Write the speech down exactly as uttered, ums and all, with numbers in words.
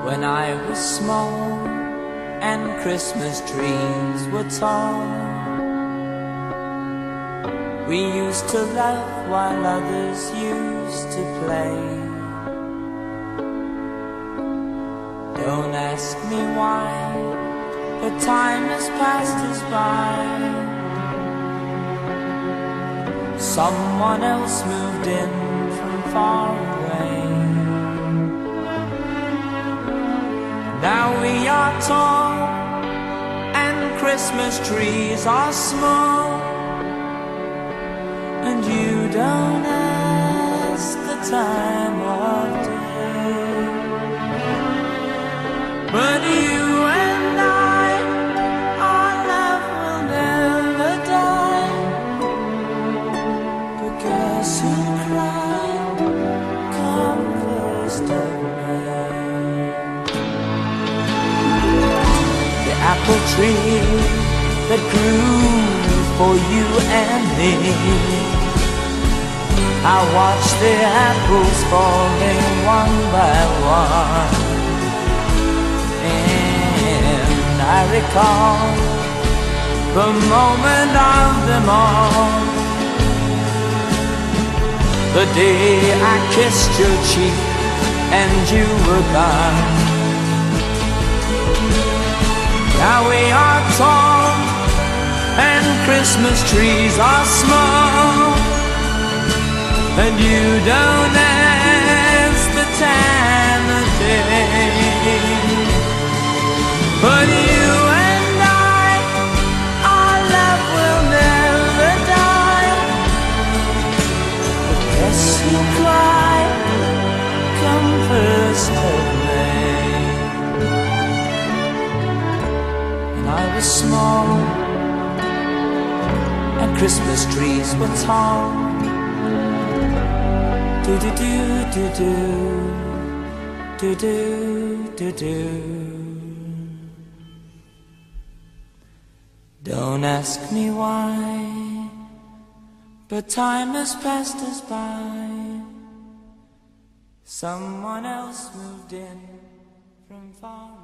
When I was small and Christmas trees were tall, we used to laugh while others used to play. Don't ask me why, but time has passed us by. Someone else moved in from far away. Now we are tall and Christmas trees are small, and you don't ask the time of day. But you and I, our love will never die. But guess who cried come first of May? The apple tree that grew for you and me, I watched the apples falling one by one, and I recall the moment of them all, the day I kissed your cheek and you were gone. Now we are tall and Christmas trees are small, and you don't ask the time of day. But you and I, our love will never die. But guess who cried come first of May? And I was small and Christmas trees were tall. Do do do do do do do do do. Don't ask me why, but time has passed us by. Someone else moved in from far